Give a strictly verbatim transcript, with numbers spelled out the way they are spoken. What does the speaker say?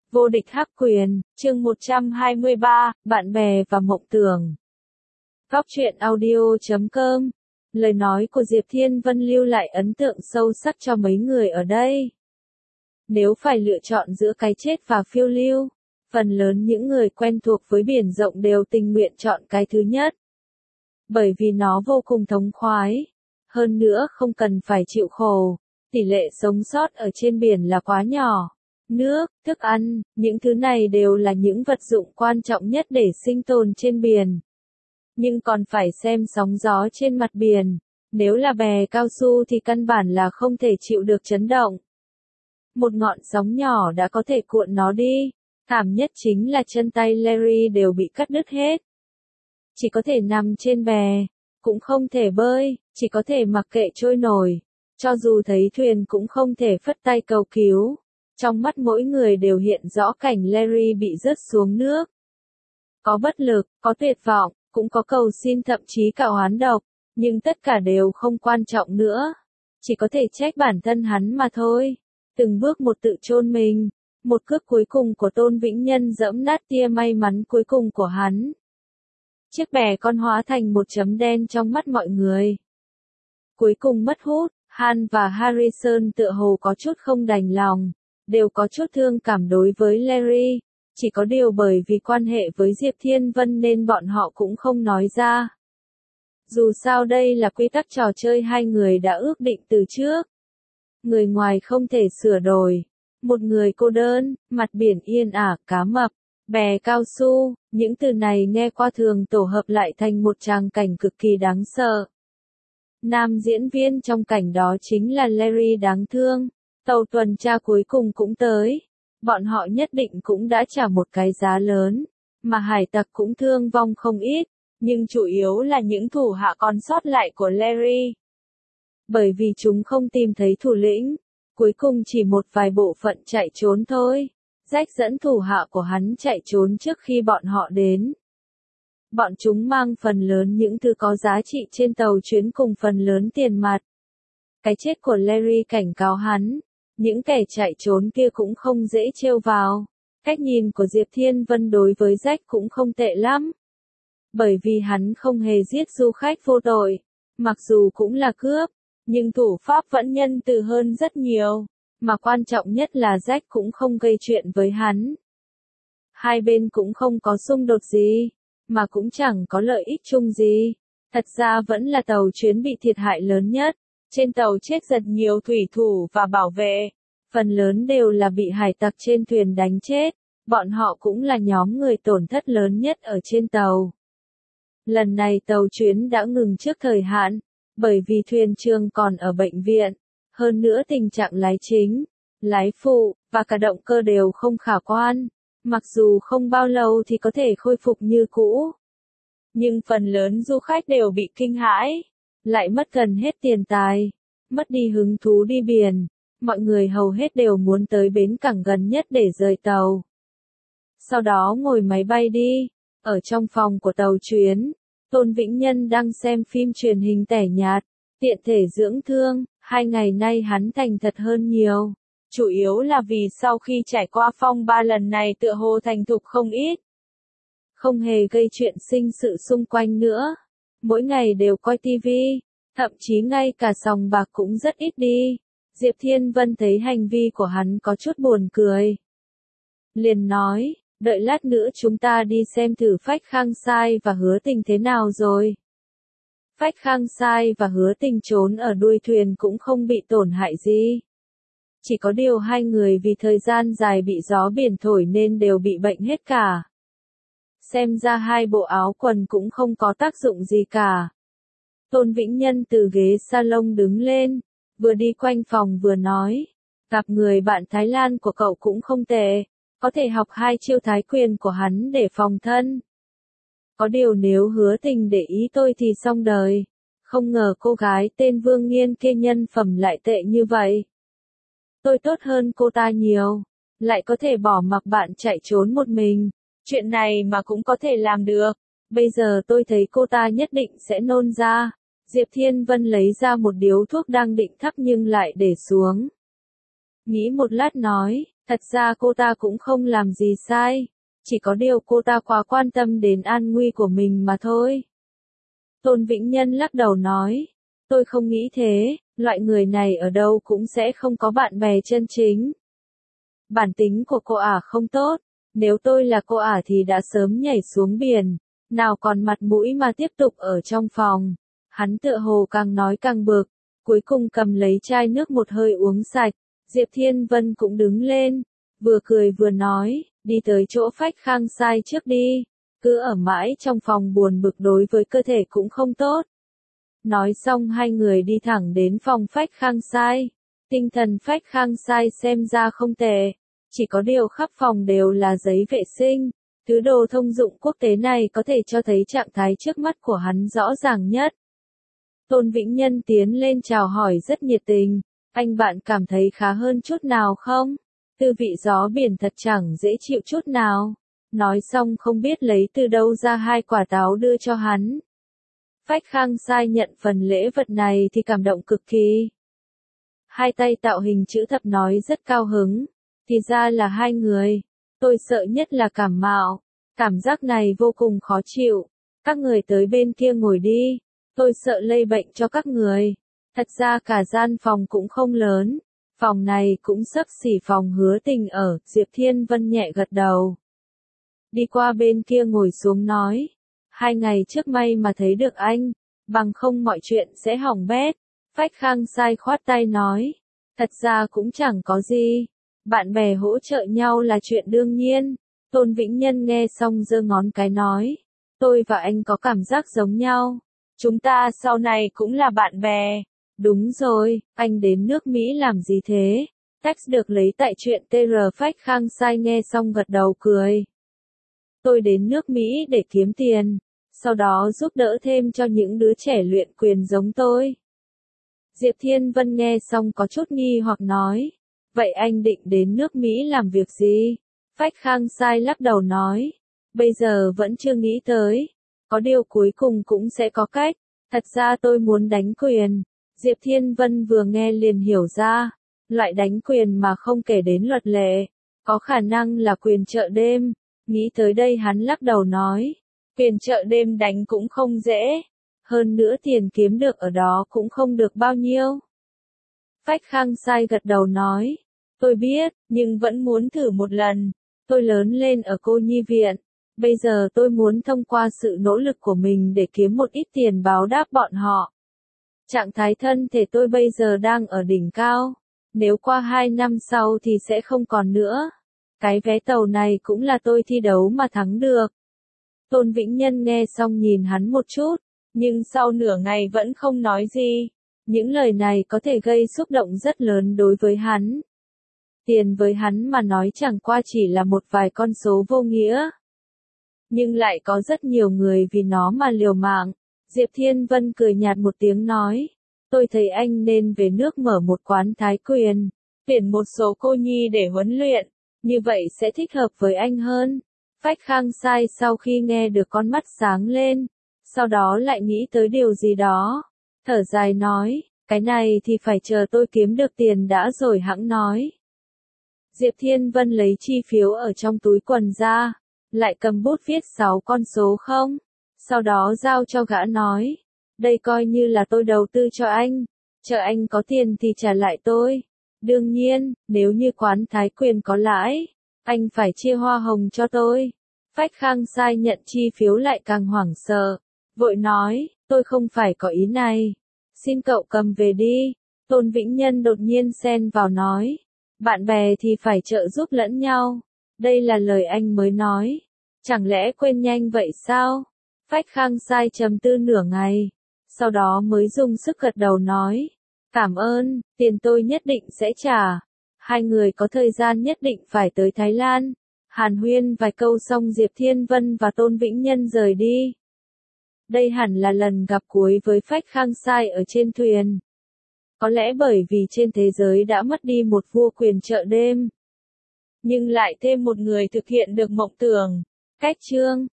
Vô địch hắc quyền, chương một trăm hai mươi ba, bạn bè và mộng tưởng. Góc truyện audio chấm com. Lời nói của Diệp Thiên Vân lưu lại ấn tượng sâu sắc cho mấy người ở đây. Nếu phải lựa chọn giữa cái chết và phiêu lưu, phần lớn những người quen thuộc với biển rộng đều tình nguyện chọn cái thứ nhất. Bởi vì nó vô cùng thống khoái. Hơn nữa không cần phải chịu khổ, tỷ lệ sống sót ở trên biển là quá nhỏ. Nước, thức ăn, những thứ này đều là những vật dụng quan trọng nhất để sinh tồn trên biển. Nhưng còn phải xem sóng gió trên mặt biển. Nếu là bè cao su thì căn bản là không thể chịu được chấn động. Một ngọn sóng nhỏ đã có thể cuộn nó đi. Thảm nhất chính là chân tay Larry đều bị cắt đứt hết. Chỉ có thể nằm trên bè, cũng không thể bơi, chỉ có thể mặc kệ trôi nổi. Cho dù thấy thuyền cũng không thể phất tay cầu cứu. Trong mắt mỗi người đều hiện rõ cảnh Larry bị rớt xuống nước. Có bất lực, có tuyệt vọng, cũng có cầu xin thậm chí cả oán độc, nhưng tất cả đều không quan trọng nữa. Chỉ có thể trách bản thân hắn mà thôi. Từng bước một tự chôn mình, một cước cuối cùng của Tôn Vĩnh Nhân giẫm nát tia may mắn cuối cùng của hắn. Chiếc bè con hóa thành một chấm đen trong mắt mọi người. Cuối cùng mất hút, Han và Harrison tựa hồ có chút không đành lòng. Đều có chút thương cảm đối với Larry, chỉ có điều bởi vì quan hệ với Diệp Thiên Vân nên bọn họ cũng không nói ra. Dù sao đây là quy tắc trò chơi hai người đã ước định từ trước. Người ngoài không thể sửa đổi. Một người cô đơn, mặt biển yên ả, cá mập, bè cao su, những từ này nghe qua thường tổ hợp lại thành một tràng cảnh cực kỳ đáng sợ. Nam diễn viên trong cảnh đó chính là Larry đáng thương. Tàu tuần tra cuối cùng cũng tới. Bọn họ nhất định cũng đã trả một cái giá lớn. Mà hải tặc cũng thương vong không ít. Nhưng chủ yếu là những thủ hạ còn sót lại của Larry. Bởi vì chúng không tìm thấy thủ lĩnh. Cuối cùng chỉ một vài bộ phận chạy trốn thôi. Jack dẫn thủ hạ của hắn chạy trốn trước khi bọn họ đến. Bọn chúng mang phần lớn những thứ có giá trị trên tàu chuyến cùng phần lớn tiền mặt. Cái chết của Larry cảnh cáo hắn. Những kẻ chạy trốn kia cũng không dễ trêu vào. Cách nhìn của Diệp Thiên Vân đối với Jack cũng không tệ lắm. Bởi vì hắn không hề giết du khách vô tội. Mặc dù cũng là cướp, nhưng thủ pháp vẫn nhân từ hơn rất nhiều. Mà quan trọng nhất là Jack cũng không gây chuyện với hắn. Hai bên cũng không có xung đột gì, mà cũng chẳng có lợi ích chung gì. Thật ra vẫn là tàu chuyến bị thiệt hại lớn nhất. Trên tàu chết rất nhiều thủy thủ và bảo vệ. Phần lớn đều là bị hải tặc trên thuyền đánh chết. Bọn họ cũng là nhóm người tổn thất lớn nhất ở trên tàu. Lần này tàu chuyến đã ngừng trước thời hạn. Bởi vì thuyền trưởng còn ở bệnh viện. Hơn nữa tình trạng lái chính, lái phụ, và cả động cơ đều không khả quan. Mặc dù không bao lâu thì có thể khôi phục như cũ. Nhưng phần lớn du khách đều bị kinh hãi. Lại mất gần hết tiền tài, mất đi hứng thú đi biển, mọi người hầu hết đều muốn tới bến cảng gần nhất để rời tàu. Sau đó ngồi máy bay đi, ở trong phòng của tàu chuyến, Tôn Vĩnh Nhân đang xem phim truyền hình tẻ nhạt, tiện thể dưỡng thương, hai ngày nay hắn thành thật hơn nhiều. Chủ yếu là vì sau khi trải qua phong ba lần này tựa hồ thành thục không ít. Không hề gây chuyện sinh sự xung quanh nữa. Mỗi ngày đều coi tivi, thậm chí ngay cả sòng bạc cũng rất ít đi. Diệp Thiên Vân thấy hành vi của hắn có chút buồn cười. Liền nói, đợi lát nữa chúng ta đi xem thử Phách Khang Sai và Hứa Tình thế nào rồi. Phách Khang Sai và Hứa Tình trốn ở đuôi thuyền cũng không bị tổn hại gì. Chỉ có điều hai người vì thời gian dài bị gió biển thổi nên đều bị bệnh hết cả. Xem ra hai bộ áo quần cũng không có tác dụng gì cả. Tôn Vĩnh Nhân từ ghế salon đứng lên, vừa đi quanh phòng vừa nói, gặp người bạn Thái Lan của cậu cũng không tệ, có thể học hai chiêu thái quyền của hắn để phòng thân. Có điều nếu Hứa Tình để ý tôi thì xong đời, không ngờ cô gái tên Vương Nghiên kia nhân phẩm lại tệ như vậy. Tôi tốt hơn cô ta nhiều, lại có thể bỏ mặc bạn chạy trốn một mình. Chuyện này mà cũng có thể làm được. Bây giờ tôi thấy cô ta nhất định sẽ nôn ra. Diệp Thiên Vân lấy ra một điếu thuốc đang định thắp nhưng lại để xuống. Nghĩ một lát nói, Thật ra cô ta cũng không làm gì sai, chỉ có điều cô ta quá quan tâm đến an nguy của mình mà thôi. Tôn Vĩnh Nhân lắc đầu nói, tôi không nghĩ thế, loại người này ở đâu cũng sẽ không có bạn bè chân chính. Bản tính của cô ả không tốt, nếu tôi là cô ả thì đã sớm nhảy xuống biển, nào còn mặt mũi mà tiếp tục ở trong phòng. Hắn tựa hồ càng nói càng bực, cuối cùng cầm lấy chai nước một hơi uống sạch. Diệp Thiên Vân cũng đứng lên, vừa cười vừa nói, đi tới chỗ Phách Khang Sai trước đi, cứ ở mãi trong phòng buồn bực đối với cơ thể cũng không tốt. Nói xong hai người đi thẳng đến phòng Phách Khang Sai. Tinh thần Phách Khang Sai xem ra không tệ, chỉ có điều khắp phòng đều là giấy vệ sinh. Thứ đồ thông dụng quốc tế này có thể cho thấy trạng thái trước mắt của hắn rõ ràng nhất. Tôn Vĩnh Nhân tiến lên chào hỏi rất nhiệt tình, anh bạn cảm thấy khá hơn chút nào không? Tư vị gió biển thật chẳng dễ chịu chút nào. Nói xong không biết lấy từ đâu ra hai quả táo đưa cho hắn. Phách Khang Sai nhận phần lễ vật này thì cảm động cực kỳ. Hai tay tạo hình chữ thập nói rất cao hứng, thì ra là hai người. Tôi sợ nhất là cảm mạo, cảm giác này vô cùng khó chịu. Các người tới bên kia ngồi đi, tôi sợ lây bệnh cho các người. Thật ra cả gian phòng cũng không lớn, phòng này cũng xấp xỉ phòng Hứa Tình ở. Diệp Thiên Vân nhẹ gật đầu, đi qua bên kia ngồi xuống nói, hai ngày trước may mà thấy được anh, bằng không mọi chuyện sẽ hỏng bét. Phách Khang Sai khoát tay nói, thật ra cũng chẳng có gì, bạn bè hỗ trợ nhau là chuyện đương nhiên. Tôn Vĩnh Nhân nghe xong giơ ngón cái nói, tôi và anh có cảm giác giống nhau, chúng ta sau này cũng là bạn bè. Đúng rồi, anh đến nước Mỹ làm gì thế? Text được lấy tại truyện tê rờ. Phách Khang Sai nghe xong gật đầu cười. Tôi đến nước Mỹ để kiếm tiền, sau đó giúp đỡ thêm cho những đứa trẻ luyện quyền giống tôi. Diệp Thiên Vân nghe xong có chút nghi hoặc nói, vậy anh định đến nước Mỹ làm việc gì? Phách Khang Sai lắc đầu nói, bây giờ vẫn chưa nghĩ tới, có điều cuối cùng cũng sẽ có cách. Thật ra tôi muốn đánh quyền. Diệp Thiên Vân vừa nghe liền hiểu ra, loại đánh quyền mà không kể đến luật lệ, có khả năng là quyền chợ đêm. Nghĩ tới đây hắn lắc đầu nói, quyền chợ đêm đánh cũng không dễ, hơn nữa tiền kiếm được ở đó cũng không được bao nhiêu. Phách Khang Sai gật đầu nói, tôi biết, nhưng vẫn muốn thử một lần. Tôi lớn lên ở cô nhi viện, bây giờ tôi muốn thông qua sự nỗ lực của mình để kiếm một ít tiền báo đáp bọn họ. Trạng thái thân thể tôi bây giờ đang ở đỉnh cao, nếu qua hai năm sau thì sẽ không còn nữa. Cái vé tàu này cũng là tôi thi đấu mà thắng được. Tôn Vĩnh Nhân nghe xong nhìn hắn một chút, nhưng sau nửa ngày vẫn không nói gì. Những lời này có thể gây xúc động rất lớn đối với hắn. Tiền với hắn mà nói chẳng qua chỉ là một vài con số vô nghĩa. Nhưng lại có rất nhiều người vì nó mà liều mạng. Diệp Thiên Vân cười nhạt một tiếng nói, tôi thấy anh nên về nước mở một quán thái quyền, tuyển một số cô nhi để huấn luyện, như vậy sẽ thích hợp với anh hơn. Phách Khang Sai sau khi nghe được con mắt sáng lên, sau đó lại nghĩ tới điều gì đó, thở dài nói, cái này thì phải chờ tôi kiếm được tiền đã rồi hẵng nói. Diệp Thiên Vân lấy chi phiếu ở trong túi quần ra, lại cầm bút viết sáu con số không, sau đó giao cho gã nói, đây coi như là tôi đầu tư cho anh, chờ anh có tiền thì trả lại tôi. Đương nhiên, nếu như quán thái quyền có lãi, anh phải chia hoa hồng cho tôi. Phách Khang Sai nhận chi phiếu lại càng hoảng sợ, vội nói, tôi không phải có ý này, xin cậu cầm về đi. Tôn Vĩnh Nhân đột nhiên xen vào nói, bạn bè thì phải trợ giúp lẫn nhau, đây là lời anh mới nói, chẳng lẽ quên nhanh vậy sao? Phách Khang Sai trầm tư nửa ngày, sau đó mới dùng sức gật đầu nói, cảm ơn, tiền tôi nhất định sẽ trả. Hai người có thời gian nhất định phải tới Thái Lan. Hàn huyên vài câu xong Diệp Thiên Vân và Tôn Vĩnh Nhân rời đi. Đây hẳn là lần gặp cuối với Phách Khang Sai ở trên thuyền. Có lẽ bởi vì trên thế giới đã mất đi một vua quyền chợ đêm, nhưng lại thêm một người thực hiện được mộng tưởng. Cách chương